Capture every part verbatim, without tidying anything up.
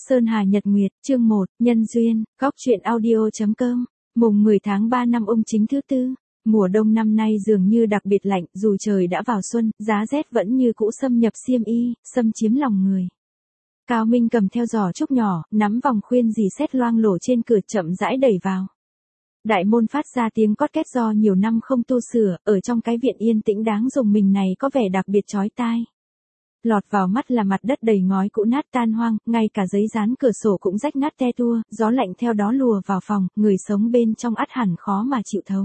Sơn Hà Nhật Nguyệt, chương một, Nhân duyên, góc truyện audio chấm com, mùng mười tháng ba năm Ung Chính thứ tư. Mùa đông năm nay dường như đặc biệt lạnh, dù trời đã vào xuân, giá rét vẫn như cũ xâm nhập xiêm y, xâm chiếm lòng người. Cao Minh cầm theo giỏ trúc nhỏ, nắm vòng khuyên dì xét loang lổ trên cửa chậm rãi đẩy vào. Đại môn phát ra tiếng cót két do nhiều năm không tu sửa, ở trong cái viện yên tĩnh đáng dùng mình này có vẻ đặc biệt chói tai. Lọt vào mắt là mặt đất đầy ngói cũ nát tan hoang, ngay cả giấy dán cửa sổ cũng rách nát te tua, gió lạnh theo đó lùa vào phòng, người sống bên trong ắt hẳn khó mà chịu thấu.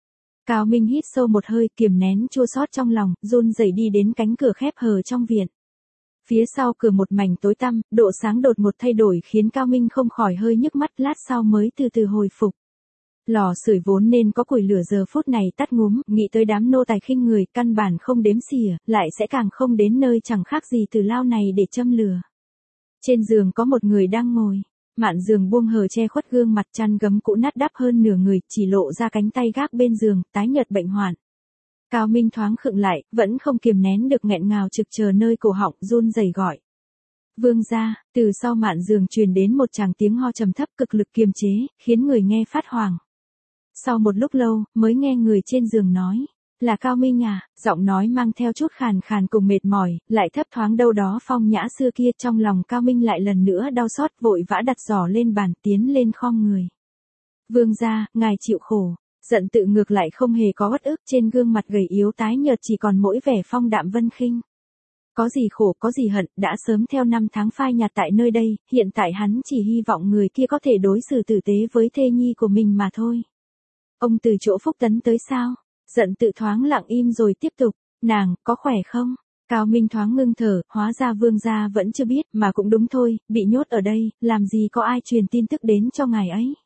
Cao Minh hít sâu một hơi, kiềm nén chua xót trong lòng, run rẩy đi đến cánh cửa khép hờ trong viện. Phía sau cửa một mảnh tối tăm, độ sáng đột ngột thay đổi khiến Cao Minh không khỏi hơi nhức mắt, lát sau mới từ từ hồi phục. Lò sưởi vốn nên có củi lửa giờ phút này tắt ngúm, nghĩ tới đám nô tài khinh người, căn bản không đếm xỉa, lại sẽ càng không đến nơi chẳng khác gì từ lao này để châm lửa. Trên giường có một người đang ngồi, mạn giường buông hờ che khuất gương mặt, chăn gấm cũ nát đắp hơn nửa người, chỉ lộ ra cánh tay gác bên giường, tái nhợt bệnh hoạn. Cao Minh thoáng khựng lại, vẫn không kiềm nén được nghẹn ngào trực chờ nơi cổ họng, run rẩy gọi. Vương gia. Từ sau mạn giường truyền đến một tràng tiếng ho trầm thấp cực lực kiềm chế, khiến người nghe phát hoảng. Sau một lúc lâu, mới nghe người trên giường nói, là Cao Minh à, giọng nói mang theo chút khàn khàn cùng mệt mỏi, lại thấp thoáng đâu đó phong nhã xưa kia. Trong lòng Cao Minh lại lần nữa đau xót, vội vã đặt giỏ lên bàn, tiến lên khom người. Vương gia, ngài chịu khổ. Giận tự ngược lại không hề có uất ức, trên gương mặt gầy yếu tái nhợt chỉ còn mỗi vẻ phong đạm vân khinh. Có gì khổ có gì hận, đã sớm theo năm tháng phai nhạt tại nơi đây, hiện tại hắn chỉ hy vọng người kia có thể đối xử tử tế với thê nhi của mình mà thôi. Ông từ chỗ Phúc Tấn tới sao? Giận tự thoáng lặng im rồi tiếp tục, nàng, có khỏe không? Cao Minh thoáng ngưng thở, hóa ra vương gia vẫn chưa biết, mà cũng đúng thôi, bị nhốt ở đây, làm gì có ai truyền tin tức đến cho ngài ấy.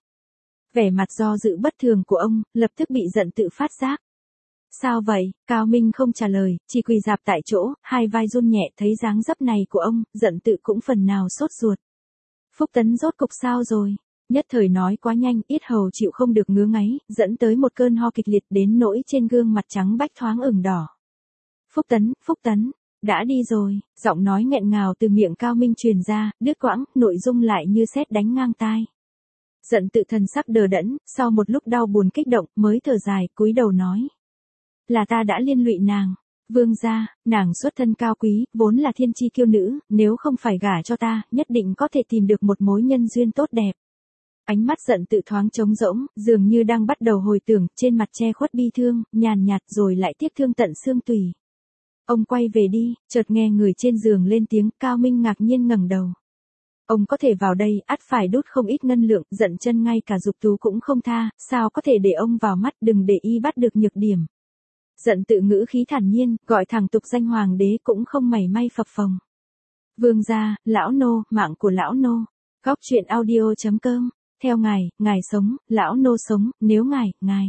Vẻ mặt do dự bất thường của ông, lập tức bị giận tự phát giác. Sao vậy? Cao Minh không trả lời, chỉ quỳ rạp tại chỗ, hai vai run nhẹ. Thấy dáng dấp này của ông, giận tự cũng phần nào sốt ruột. Phúc Tấn rốt cục sao rồi? Nhất thời nói quá nhanh, yết hầu chịu không được ngứa ngáy, dẫn tới một cơn ho kịch liệt đến nỗi trên gương mặt trắng bách thoáng ửng đỏ. Phúc Tấn, Phúc Tấn, đã đi rồi. Giọng nói nghẹn ngào từ miệng Cao Minh truyền ra, đứt quãng, nội dung lại như sét đánh ngang tai. Giận tự thần sắc đờ đẫn, sau một lúc đau buồn kích động, mới thở dài, cúi đầu nói. Là ta đã liên lụy nàng. Vương gia, nàng xuất thân cao quý, vốn là thiên chi kiêu nữ, nếu không phải gả cho ta, nhất định có thể tìm được một mối nhân duyên tốt đẹp. Ánh mắt giận tự thoáng trống rỗng, dường như đang bắt đầu hồi tưởng, trên mặt che khuất bi thương, nhàn nhạt rồi lại tiếc thương tận xương tủy. Ông quay về đi, chợt nghe người trên giường lên tiếng. Cao Minh ngạc nhiên ngẩng đầu. Ông có thể vào đây, ắt phải đút không ít ngân lượng, giận chân ngay cả Dục Tú cũng không tha, sao có thể để ông vào mắt, đừng để y bắt được nhược điểm. Giận tự ngữ khí thản nhiên, gọi thẳng tục danh hoàng đế cũng không mảy may phập phồng. Vương gia, lão nô, mạng của lão nô. Góc truyện audio chấm com. Theo ngài, ngài sống, lão nô sống, nếu ngài, ngài.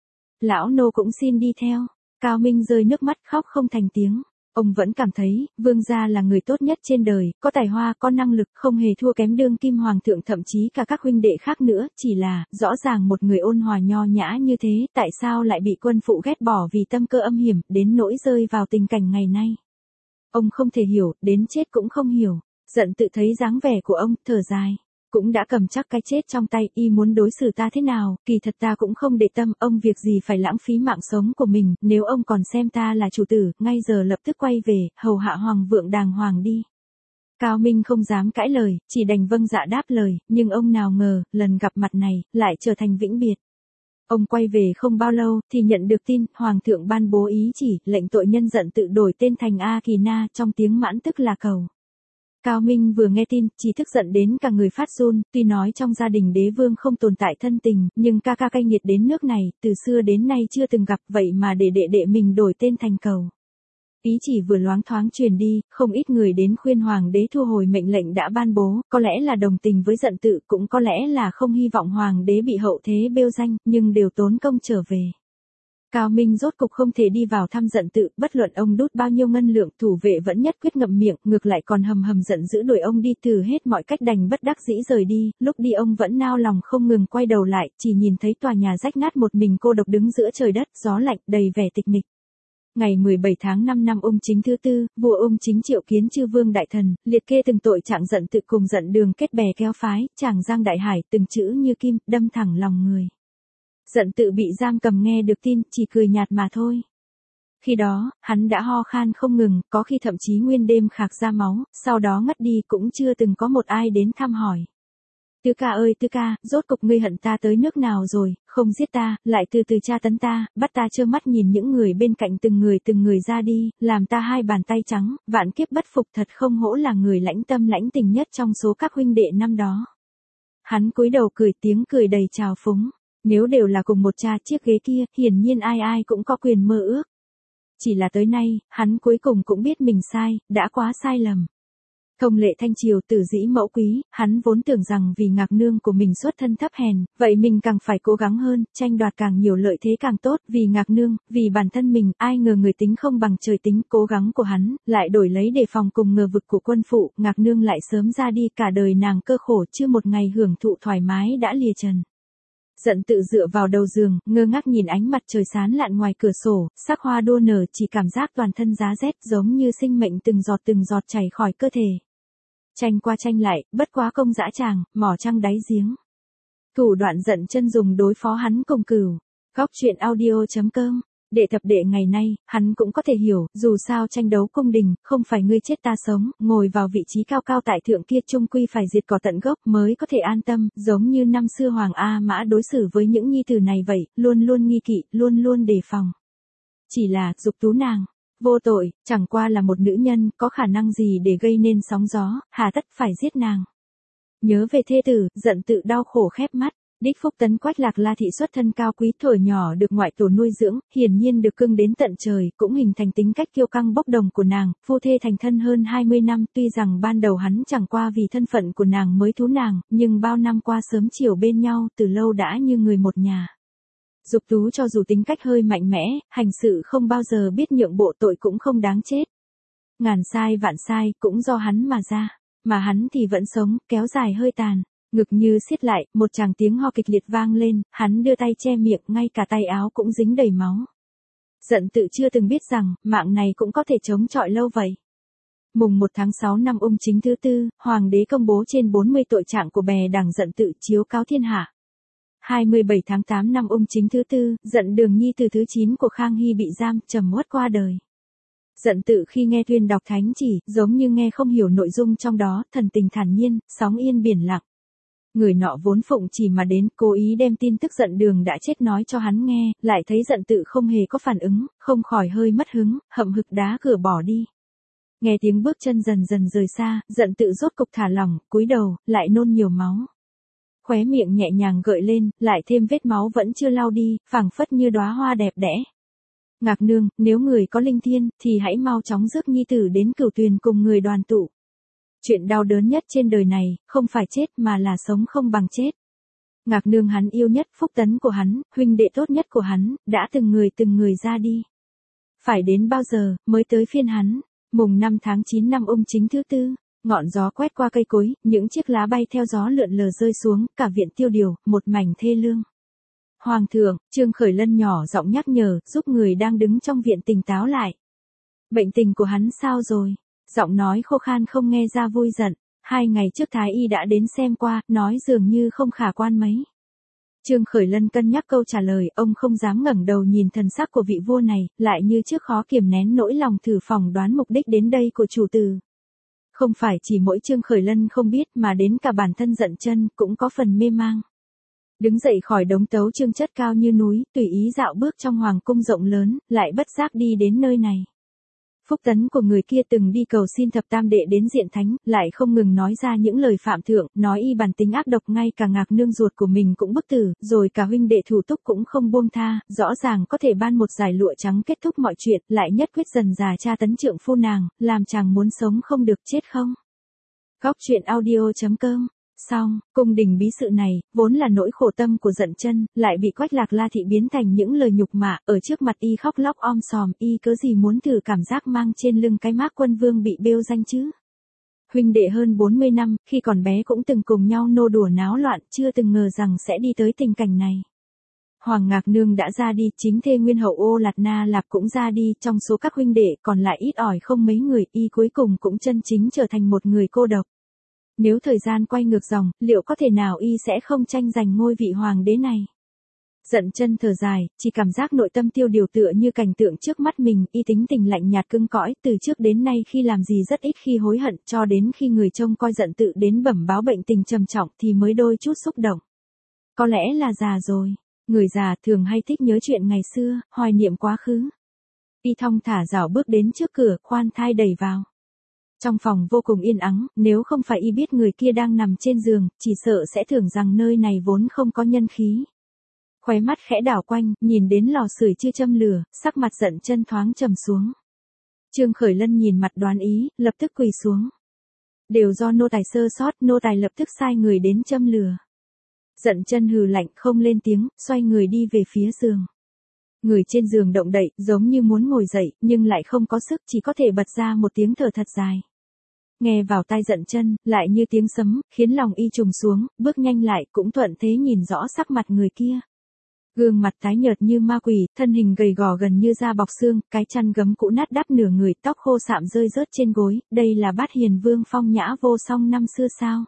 Lão nô cũng xin đi theo. Cao Minh rơi nước mắt khóc không thành tiếng. Ông vẫn cảm thấy, vương gia là người tốt nhất trên đời, có tài hoa, có năng lực, không hề thua kém đương kim hoàng thượng thậm chí cả các huynh đệ khác nữa, chỉ là, rõ ràng một người ôn hòa nho nhã như thế, tại sao lại bị quân phụ ghét bỏ vì tâm cơ âm hiểm, đến nỗi rơi vào tình cảnh ngày nay. Ông không thể hiểu, đến chết cũng không hiểu. Giận tự thấy dáng vẻ của ông, thở dài. Cũng đã cầm chắc cái chết trong tay, y muốn đối xử ta thế nào, kỳ thật ta cũng không để tâm, ông việc gì phải lãng phí mạng sống của mình, nếu ông còn xem ta là chủ tử, ngay giờ lập tức quay về, hầu hạ hoàng vượng đàng hoàng đi. Cao Minh không dám cãi lời, chỉ đành vâng dạ đáp lời, nhưng ông nào ngờ, lần gặp mặt này, lại trở thành vĩnh biệt. Ông quay về không bao lâu, thì nhận được tin, hoàng thượng ban bố ý chỉ, lệnh tội nhân giận tự đổi tên thành A Kỳ Na, trong tiếng Mãn tức là cầu. Cao Minh vừa nghe tin, chỉ tức giận đến cả người phát run, tuy nói trong gia đình đế vương không tồn tại thân tình, nhưng ca ca cay nghiệt đến nước này, từ xưa đến nay chưa từng gặp, vậy mà để đệ đệ mình đổi tên thành cầu. Ý chỉ vừa loáng thoáng truyền đi, không ít người đến khuyên hoàng đế thu hồi mệnh lệnh đã ban bố, có lẽ là đồng tình với giận tự, cũng có lẽ là không hy vọng hoàng đế bị hậu thế bêu danh, nhưng đều tốn công trở về. Cao Minh rốt cục không thể đi vào thăm giận tự, bất luận ông đút bao nhiêu ngân lượng, thủ vệ vẫn nhất quyết ngậm miệng, ngược lại còn hầm hầm giận dữ đuổi ông đi, từ hết mọi cách đành bất đắc dĩ rời đi, lúc đi ông vẫn nao lòng không ngừng quay đầu lại, chỉ nhìn thấy tòa nhà rách nát một mình cô độc đứng giữa trời đất, gió lạnh, đầy vẻ tịch mịch. Ngày mười bảy tháng năm năm Ung Chính thứ tư, vua Ung Chính triệu kiến chư vương đại thần, liệt kê từng tội trạng giận tự cùng giận đường kết bè kéo phái, tràng giang đại hải, từng chữ như kim, đâm thẳng lòng người. Giận tự bị giam cầm nghe được tin, chỉ cười nhạt mà thôi. Khi đó, hắn đã ho khan không ngừng, có khi thậm chí nguyên đêm khạc ra máu, sau đó ngất đi cũng chưa từng có một ai đến thăm hỏi. Tư ca ơi tư ca, rốt cục ngươi hận ta tới nước nào rồi, không giết ta, lại từ từ tra tấn ta, bắt ta trơ mắt nhìn những người bên cạnh từng người từng người ra đi, làm ta hai bàn tay trắng, vạn kiếp bất phục, thật không hổ là người lãnh tâm lãnh tình nhất trong số các huynh đệ năm đó. Hắn cúi đầu cười, tiếng cười đầy trào phúng, nếu đều là cùng một cha chiếc ghế kia, hiển nhiên ai ai cũng có quyền mơ ước. Chỉ là tới nay, hắn cuối cùng cũng biết mình sai, đã quá sai lầm. Thông lệ thanh triều tử dĩ mẫu quý, hắn vốn tưởng rằng vì Ngạc Nương của mình xuất thân thấp hèn, vậy mình càng phải cố gắng hơn, tranh đoạt càng nhiều lợi thế càng tốt, vì Ngạc Nương, vì bản thân mình, ai ngờ người tính không bằng trời tính, cố gắng của hắn, lại đổi lấy đề phòng cùng ngờ vực của quân phụ, Ngạc Nương lại sớm ra đi, cả đời nàng cơ khổ, chưa một ngày hưởng thụ thoải mái đã lìa trần. Giận tự dựa vào đầu giường, ngơ ngác nhìn ánh mặt trời sáng lạn ngoài cửa sổ, sắc hoa đua nở, chỉ cảm giác toàn thân giá rét, giống như sinh mệnh từng giọt từng giọt chảy khỏi cơ thể. Tranh qua tranh lại, bất quá công dã tràng, mỏ trăng đáy giếng. Thủ đoạn giận chân dùng đối phó hắn cùng cửu. Góc truyện audio chấm com. Đệ thập đệ ngày nay, hắn cũng có thể hiểu, dù sao tranh đấu cung đình, không phải ngươi chết ta sống, ngồi vào vị trí cao cao tại thượng kia chung quy phải diệt cỏ tận gốc mới có thể an tâm, giống như năm xưa Hoàng A Mã đối xử với những nhi tử này vậy, luôn luôn nghi kỵ, luôn luôn đề phòng. Chỉ là, dục tú nàng. Vô tội, chẳng qua là một nữ nhân, có khả năng gì để gây nên sóng gió, hà tất phải giết nàng. Nhớ về thê tử, giận tự đau khổ khép mắt. Đích Phúc Tấn Quách Lạc La thị xuất thân cao quý, thuở nhỏ được ngoại tổ nuôi dưỡng, hiển nhiên được cưng đến tận trời, cũng hình thành tính cách kiêu căng bốc đồng của nàng, phu thê thành thân hơn hai mươi năm, tuy rằng ban đầu hắn chẳng qua vì thân phận của nàng mới thú nàng, nhưng bao năm qua sớm chiều bên nhau, từ lâu đã như người một nhà. Dục tú cho dù tính cách hơi mạnh mẽ, hành sự không bao giờ biết nhượng bộ, tội cũng không đáng chết. Ngàn sai vạn sai, cũng do hắn mà ra, mà hắn thì vẫn sống, kéo dài hơi tàn. Ngực như siết lại, một tràng tiếng ho kịch liệt vang lên, hắn đưa tay che miệng, ngay cả tay áo cũng dính đầy máu. Giận tự chưa từng biết rằng, mạng này cũng có thể chống chọi lâu vậy. Mùng một tháng sáu năm Ung Chính thứ tư, Hoàng đế công bố trên bốn mươi tội trạng của bè đảng giận tự chiếu cáo thiên hạ. hai mươi bảy tháng tám năm Ung Chính thứ tư, giận đường nhi từ thứ chín của Khang Hy bị giam, trầm uất qua đời. Giận tự khi nghe tuyên đọc thánh chỉ, giống như nghe không hiểu nội dung trong đó, thần tình thản nhiên, sóng yên biển lặng. Người nọ vốn phụng chỉ mà đến, cố ý đem tin tức giận đường đã chết nói cho hắn nghe, lại thấy giận tự không hề có phản ứng, không khỏi hơi mất hứng, hậm hực đá cửa bỏ đi. Nghe tiếng bước chân dần dần rời xa, giận tự rốt cục thả lỏng, cúi đầu, lại nôn nhiều máu. Khóe miệng nhẹ nhàng gợi lên, lại thêm vết máu vẫn chưa lau đi, phảng phất như đóa hoa đẹp đẽ. Ngạc Nương, nếu người có linh thiên, thì hãy mau chóng rước nhi tử đến Cửu Tuyền cùng người đoàn tụ. Chuyện đau đớn nhất trên đời này, không phải chết mà là sống không bằng chết. Ngạc Nương hắn yêu nhất, Phúc Tấn của hắn, huynh đệ tốt nhất của hắn, đã từng người từng người ra đi. Phải đến bao giờ, mới tới phiên hắn. Mùng năm tháng chín năm Ung Chính thứ tư, ngọn gió quét qua cây cối, những chiếc lá bay theo gió lượn lờ rơi xuống, cả viện tiêu điều, một mảnh thê lương. Hoàng thượng, Trương Khởi Lân nhỏ giọng nhắc nhở, giúp người đang đứng trong viện tỉnh táo lại. Bệnh tình của hắn sao rồi? Giọng nói khô khan không nghe ra vui giận. Hai ngày trước Thái Y đã đến xem qua, nói dường như không khả quan mấy. Trương Khởi Lân cân nhắc câu trả lời, ông không dám ngẩng đầu nhìn thần sắc của vị vua này, lại như trước khó kiềm nén nỗi lòng thử phỏng đoán mục đích đến đây của chủ tử. Không phải chỉ mỗi Trương Khởi Lân không biết mà đến cả bản thân giận chân cũng có phần mê mang. Đứng dậy khỏi đống tấu chương chất cao như núi, tùy ý dạo bước trong hoàng cung rộng lớn, lại bất giác đi đến nơi này. Phúc Tấn của người kia từng đi cầu xin thập tam đệ đến diện thánh, lại không ngừng nói ra những lời phạm thượng, nói y bản tính ác độc, ngay cả Ngạc Nương ruột của mình cũng bức tử, rồi cả huynh đệ thủ túc cũng không buông tha, rõ ràng có thể ban một giải lụa trắng kết thúc mọi chuyện, lại nhất quyết dần già tra tấn trượng phu nàng, làm chàng muốn sống không được chết không. Góc truyện audio chấm com. Xong, cung đình bí sự này, vốn là nỗi khổ tâm của giận chân, lại bị Quách Lạc La thị biến thành những lời nhục mạ, ở trước mặt y khóc lóc om sòm, y cớ gì muốn thử cảm giác mang trên lưng cái mác quân vương bị bêu danh chứ. Huynh đệ hơn bốn mươi năm, khi còn bé cũng từng cùng nhau nô đùa náo loạn, chưa từng ngờ rằng sẽ đi tới tình cảnh này. Hoàng Ngạc Nương đã ra đi, chính thê Nguyên Hậu Ô Lạt Na Lạp cũng ra đi, trong số các huynh đệ còn lại ít ỏi không mấy người, y cuối cùng cũng chân chính trở thành một người cô độc. Nếu thời gian quay ngược dòng, liệu có thể nào y sẽ không tranh giành ngôi vị hoàng đế này? Dận chân thở dài, chỉ cảm giác nội tâm tiêu điều tựa như cảnh tượng trước mắt mình, y tính tình lạnh nhạt cứng cõi, từ trước đến nay khi làm gì rất ít khi hối hận, cho đến khi người trông coi Dận Tự đến bẩm báo bệnh tình trầm trọng thì mới đôi chút xúc động. Có lẽ là già rồi, người già thường hay thích nhớ chuyện ngày xưa, hoài niệm quá khứ. Y thong thả dạo bước đến trước cửa, khoan thai đẩy vào. Trong phòng vô cùng yên ắng, nếu không phải y biết người kia đang nằm trên giường, chỉ sợ sẽ tưởng rằng nơi này vốn không có nhân khí. Khóe mắt khẽ đảo quanh, nhìn đến lò sưởi chưa châm lửa, sắc mặt Dận chân thoáng trầm xuống. Trương Khởi Lân nhìn mặt đoán ý, lập tức quỳ xuống. Đều do nô tài sơ sót, nô tài lập tức sai người đến châm lửa. Dận chân hừ lạnh không lên tiếng, xoay người đi về phía giường. Người trên giường động đậy, giống như muốn ngồi dậy, nhưng lại không có sức, chỉ có thể bật ra một tiếng thở thật dài. Nghe vào tai Dận chân, lại như tiếng sấm, khiến lòng y trùng xuống, bước nhanh lại, cũng thuận thế nhìn rõ sắc mặt người kia. Gương mặt tái nhợt như ma quỷ, thân hình gầy gò gần như da bọc xương, cái chăn gấm cũ nát đắp nửa người, tóc khô sạm rơi rớt trên gối, đây là Bát Hiền Vương phong nhã vô song năm xưa sao?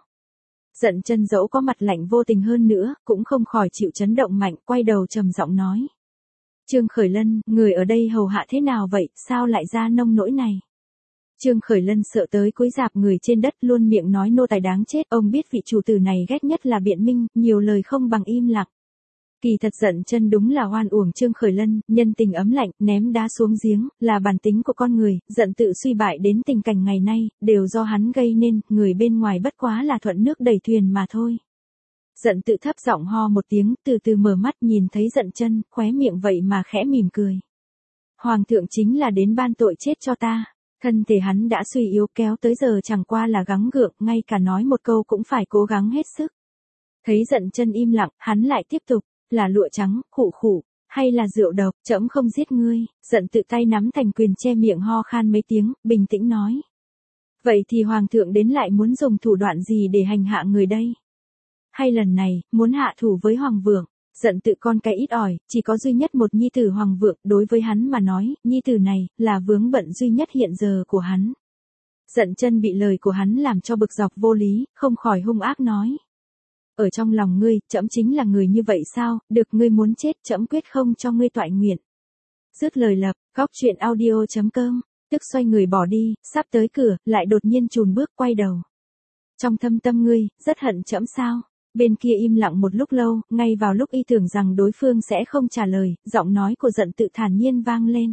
Dận chân dẫu có mặt lạnh vô tình hơn nữa, cũng không khỏi chịu chấn động mạnh, quay đầu trầm giọng nói. Trương Khởi Lân, người ở đây hầu hạ thế nào vậy, sao lại ra nông nỗi này? Trương Khởi Lân sợ tới cúi rạp người trên đất, luôn miệng nói nô tài đáng chết, ông biết vị chủ tử này ghét nhất là biện minh, nhiều lời không bằng im lặng. Kỳ thật Dận chân đúng là oan uổng Trương Khởi Lân, nhân tình ấm lạnh, ném đá xuống giếng, là bản tính của con người, Dận Tự suy bại đến tình cảnh ngày nay, đều do hắn gây nên, người bên ngoài bất quá là thuận nước đẩy thuyền mà thôi. Dận Tự thấp giọng ho một tiếng, từ từ mở mắt nhìn thấy Dận chân, khóe miệng vậy mà khẽ mỉm cười. Hoàng thượng chính là đến ban tội chết cho ta. Thân thể hắn đã suy yếu, kéo tới giờ chẳng qua là gắng gượng, ngay cả nói một câu cũng phải cố gắng hết sức. Thấy Dận chân im lặng, hắn lại tiếp tục. Là lụa trắng, khụ khụ, hay là rượu độc, trẫm không giết ngươi. Dận Tự tay nắm thành quyền che miệng ho khan mấy tiếng, bình tĩnh nói. Vậy thì hoàng thượng đến lại muốn dùng thủ đoạn gì để hành hạ người đây? Hay lần này, muốn hạ thủ với hoàng vượng? Dận Tự con cái ít ỏi, chỉ có duy nhất một nhi tử hoàng vượng, đối với hắn mà nói, nhi tử này, là vướng bận duy nhất hiện giờ của hắn. Dận chân bị lời của hắn làm cho bực dọc vô lý, không khỏi hung ác nói. Ở trong lòng ngươi, trẫm chính là người như vậy sao, được ngươi muốn chết, trẫm quyết không cho ngươi toại nguyện. Dứt lời lập, góc truyện audio chấm com, tức xoay người bỏ đi, sắp tới cửa, lại đột nhiên chùn bước quay đầu. Trong thâm tâm ngươi, rất hận trẫm sao? Bên kia im lặng một lúc lâu, ngay vào lúc y tưởng rằng đối phương sẽ không trả lời, giọng nói của Dận Tự thản nhiên vang lên.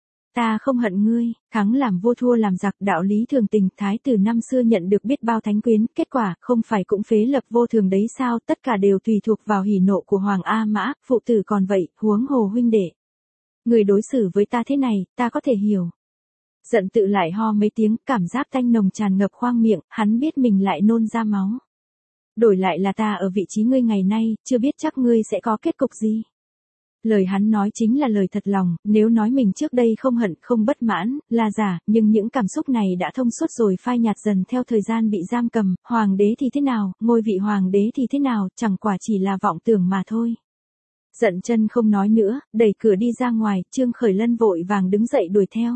Ta không hận ngươi, thắng làm vua thua làm giặc, đạo lý thường tình, thái tử năm xưa nhận được biết bao thánh quyến, kết quả, không phải cũng phế lập vô thường đấy sao, tất cả đều tùy thuộc vào hỉ nộ của Hoàng A Mã, phụ tử còn vậy, huống hồ huynh đệ. Người đối xử với ta thế này, ta có thể hiểu. Dận Tự lại ho mấy tiếng, cảm giác tanh nồng tràn ngập khoang miệng, hắn biết mình lại nôn ra máu. Đổi lại là ta ở vị trí ngươi ngày nay, chưa biết chắc ngươi sẽ có kết cục gì. Lời hắn nói chính là lời thật lòng, nếu nói mình trước đây không hận, không bất mãn, là giả, nhưng những cảm xúc này đã thông suốt rồi phai nhạt dần theo thời gian bị giam cầm, hoàng đế thì thế nào, ngôi vị hoàng đế thì thế nào, chẳng quả chỉ là vọng tưởng mà thôi. Dận chân không nói nữa, đẩy cửa đi ra ngoài, Trương Khởi Lân vội vàng đứng dậy đuổi theo.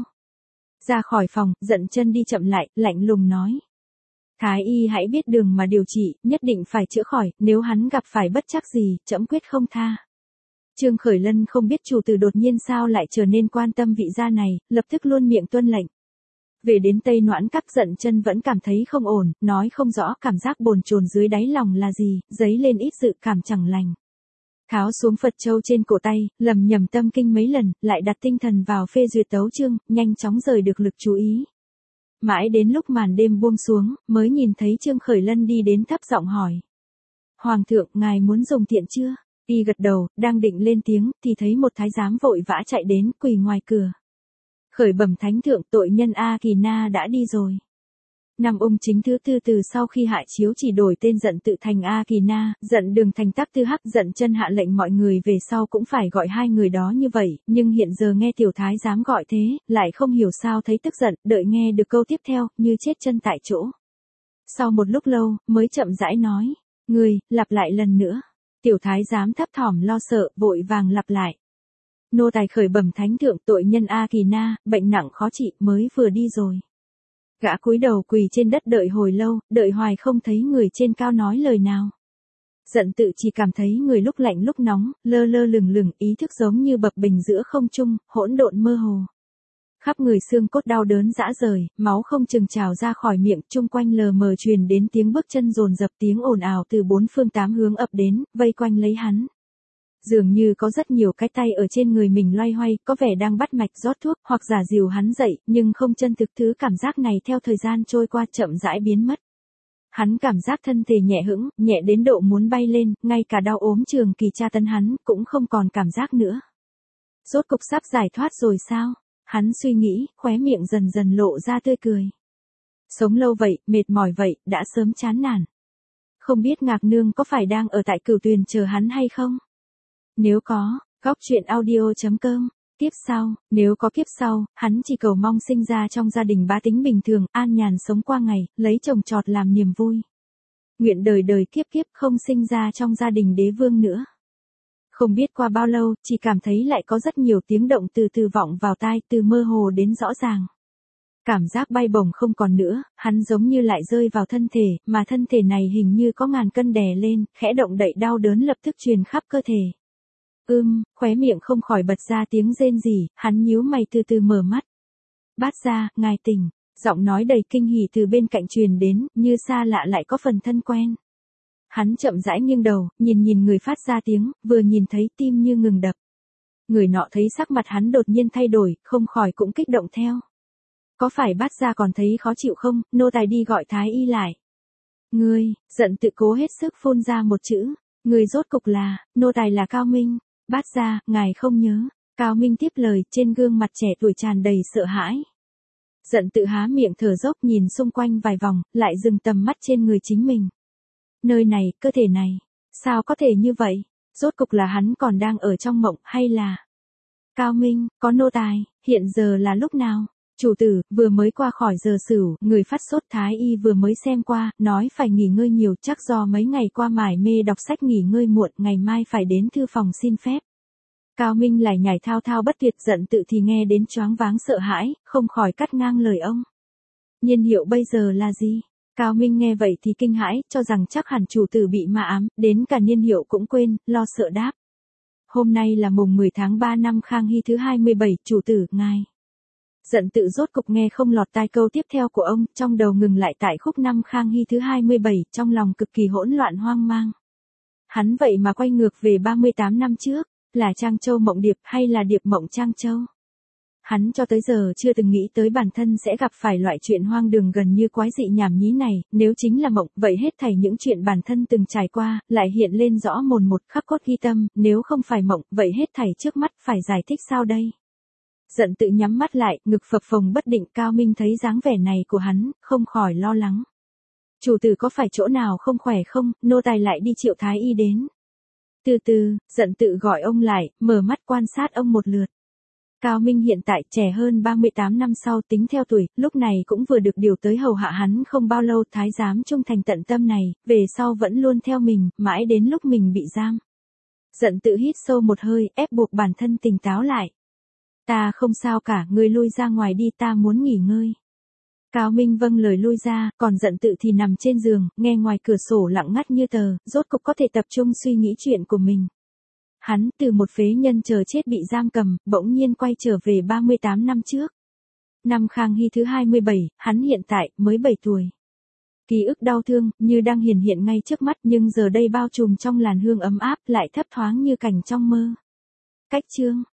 Ra khỏi phòng, Dận chân đi chậm lại, lạnh lùng nói. Thái y hãy biết đường mà điều trị, nhất định phải chữa khỏi, nếu hắn gặp phải bất trắc gì, trẫm quyết không tha. Trương Khởi Lân không biết chủ tử đột nhiên sao lại trở nên quan tâm vị gia này, lập tức luôn miệng tuân lệnh. Về đến Tây Noãn Các, Dận chân vẫn cảm thấy không ổn, nói không rõ cảm giác bồn chồn dưới đáy lòng là gì, dấy lên ít dự cảm chẳng lành. Tháo xuống Phật châu trên cổ tay, lầm nhầm tâm kinh mấy lần, lại đặt tinh thần vào phê duyệt tấu chương, nhanh chóng rời được lực chú ý. Mãi đến lúc màn đêm buông xuống, mới nhìn thấy Trương Khởi Lân đi đến thấp giọng hỏi. Hoàng thượng, ngài muốn dùng tiện chưa? Y gật đầu, đang định lên tiếng, thì thấy một thái giám vội vã chạy đến, quỳ ngoài cửa. Khởi bẩm thánh thượng, tội nhân A Kỳ Na đã đi rồi. Năm ung chính thứ tư từ sau khi hạ chiếu chỉ đổi tên Dận Tự thành A Kỳ Na, Dận Đường thành Tắc Tư Hắc, Dận chân hạ lệnh mọi người về sau cũng phải gọi hai người đó như vậy, nhưng hiện giờ nghe tiểu thái giám gọi thế, lại không hiểu sao thấy tức giận, đợi nghe được câu tiếp theo, như chết chân tại chỗ. Sau một lúc lâu, mới chậm rãi nói, người, lặp lại lần nữa. Tiểu thái giám thấp thỏm lo sợ, vội vàng lặp lại. Nô tài khởi bẩm thánh thượng, tội nhân A Kỳ Na, bệnh nặng khó trị, mới vừa đi rồi. Gã cúi đầu quỳ trên đất đợi hồi lâu, đợi hoài không thấy người trên cao nói lời nào. Giận tự chỉ cảm thấy người lúc lạnh lúc nóng, lơ lơ lửng lửng, ý thức giống như bập bềnh giữa không trung, hỗn độn mơ hồ. Khắp người xương cốt đau đớn rã rời, máu không chừng trào ra khỏi miệng, chung quanh lờ mờ truyền đến tiếng bước chân dồn dập, tiếng ồn ào từ bốn phương tám hướng ập đến, vây quanh lấy hắn. Dường như có rất nhiều cái tay ở trên người mình loay hoay, có vẻ đang bắt mạch rót thuốc, hoặc giả dìu hắn dậy, nhưng không chân thực. Thứ cảm giác này theo thời gian trôi qua chậm rãi biến mất. Hắn cảm giác thân thể nhẹ hững, nhẹ đến độ muốn bay lên, ngay cả đau ốm trường kỳ tra tấn hắn, cũng không còn cảm giác nữa. Rốt cục sắp giải thoát rồi sao? Hắn suy nghĩ, khóe miệng dần dần lộ ra tươi cười. Sống lâu vậy, mệt mỏi vậy, đã sớm chán nản. Không biết Ngạc Nương có phải đang ở tại Cửu Tuyền chờ hắn hay không? Nếu có, góc truyện audio chấm com. Tiếp sau, nếu có kiếp sau, hắn chỉ cầu mong sinh ra trong gia đình bá tính bình thường, an nhàn sống qua ngày, lấy chồng chọt làm niềm vui. Nguyện đời đời kiếp kiếp không sinh ra trong gia đình đế vương nữa. Không biết qua bao lâu, chỉ cảm thấy lại có rất nhiều tiếng động từ từ vọng vào tai, từ mơ hồ đến rõ ràng. Cảm giác bay bổng không còn nữa, hắn giống như lại rơi vào thân thể, mà thân thể này hình như có ngàn cân đè lên, khẽ động đậy đau đớn lập tức truyền khắp cơ thể. Ưm, khóe miệng không khỏi bật ra tiếng rên rỉ, hắn nhíu mày từ từ mở mắt. Bát gia, ngài tỉnh, giọng nói đầy kinh hỉ từ bên cạnh truyền đến, như xa lạ lại có phần thân quen. Hắn chậm rãi nghiêng đầu, nhìn nhìn người phát ra tiếng, vừa nhìn thấy tim như ngừng đập. Người nọ thấy sắc mặt hắn đột nhiên thay đổi, không khỏi cũng kích động theo. Có phải Bát gia còn thấy khó chịu không, nô tài đi gọi thái y lại. Ngươi, giận tự cố hết sức phun ra một chữ, người rốt cục là, nô tài là Cao Minh. Bát gia, ngài không nhớ. Cao Minh tiếp lời, trên gương mặt trẻ tuổi tràn đầy sợ hãi. Giận tự há miệng thở dốc nhìn xung quanh vài vòng, lại dừng tầm mắt trên người chính mình. Nơi này, cơ thể này, sao có thể như vậy? Rốt cục là hắn còn đang ở trong mộng hay là... Cao Minh, có nô tài, hiện giờ là lúc nào? Chủ tử, vừa mới qua khỏi giờ sửu, người phát sốt thái y vừa mới xem qua, nói phải nghỉ ngơi nhiều, chắc do mấy ngày qua mải mê đọc sách nghỉ ngơi muộn, ngày mai phải đến thư phòng xin phép. Cao Minh lại nhảy thao thao bất tuyệt, giận tự thì nghe đến choáng váng sợ hãi, không khỏi cắt ngang lời ông. Niên hiệu bây giờ là gì? Cao Minh nghe vậy thì kinh hãi, cho rằng chắc hẳn chủ tử bị ma ám, đến cả niên hiệu cũng quên, lo sợ đáp. Hôm nay là mùng mười tháng ba năm Khang Hy thứ hai mươi bảy, chủ tử, ngài. Giận tự rốt cục nghe không lọt tai câu tiếp theo của ông, trong đầu ngừng lại tại khúc năm Khang Hy thứ hai mươi bảy, trong lòng cực kỳ hỗn loạn hoang mang. Hắn vậy mà quay ngược về ba mươi tám năm trước, là Trang Châu Mộng Điệp hay là Điệp Mộng Trang Châu? Hắn cho tới giờ chưa từng nghĩ tới bản thân sẽ gặp phải loại chuyện hoang đường gần như quái dị nhảm nhí này, nếu chính là mộng, vậy hết thảy những chuyện bản thân từng trải qua, lại hiện lên rõ mồn một khắc cốt ghi tâm, nếu không phải mộng, vậy hết thảy trước mắt phải giải thích sao đây? Giận tự nhắm mắt lại, ngực phập phồng bất định. Cao Minh thấy dáng vẻ này của hắn, không khỏi lo lắng. Chủ tử có phải chỗ nào không khỏe không, nô tài lại đi triệu thái y đến. Từ từ, giận tự gọi ông lại, mở mắt quan sát ông một lượt. Cao Minh hiện tại trẻ hơn ba mươi tám năm sau tính theo tuổi, lúc này cũng vừa được điều tới hầu hạ hắn không bao lâu. Thái giám trung thành tận tâm này, về sau vẫn luôn theo mình, mãi đến lúc mình bị giam. Giận tự hít sâu một hơi, ép buộc bản thân tỉnh táo lại. Ta không sao cả, ngươi lui ra ngoài đi, ta muốn nghỉ ngơi. Cao Minh vâng lời lui ra, còn giận tự thì nằm trên giường, nghe ngoài cửa sổ lặng ngắt như tờ, rốt cục có thể tập trung suy nghĩ chuyện của mình. Hắn, từ một phế nhân chờ chết bị giam cầm, bỗng nhiên quay trở về ba mươi tám năm trước. Năm Khang Hy thứ hai mươi bảy, hắn hiện tại, mới bảy tuổi. Ký ức đau thương, như đang hiển hiện ngay trước mắt, nhưng giờ đây bao trùm trong làn hương ấm áp, lại thấp thoáng như cảnh trong mơ. Cách chương.